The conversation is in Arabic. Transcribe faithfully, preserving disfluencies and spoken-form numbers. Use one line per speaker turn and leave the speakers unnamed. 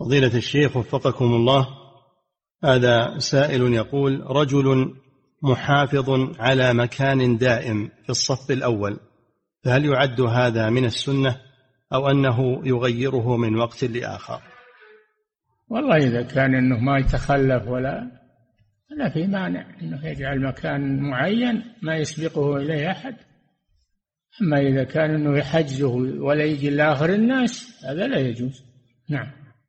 فضيلة الشيخ وفقكم الله، هذا سائل يقول: رجل محافظ على مكان دائم في الصف الأول، فهل يعد هذا من السنة أو أنه يغيره من وقت لآخر؟
والله إذا كان أنه ما يتخلف ولا لا في مانع أنه يجعل مكان معين ما يسبقه إليه أحد. أما إذا كان أنه يحجزه ولا يجي لآخر الناس هذا لا يجوز. نعم.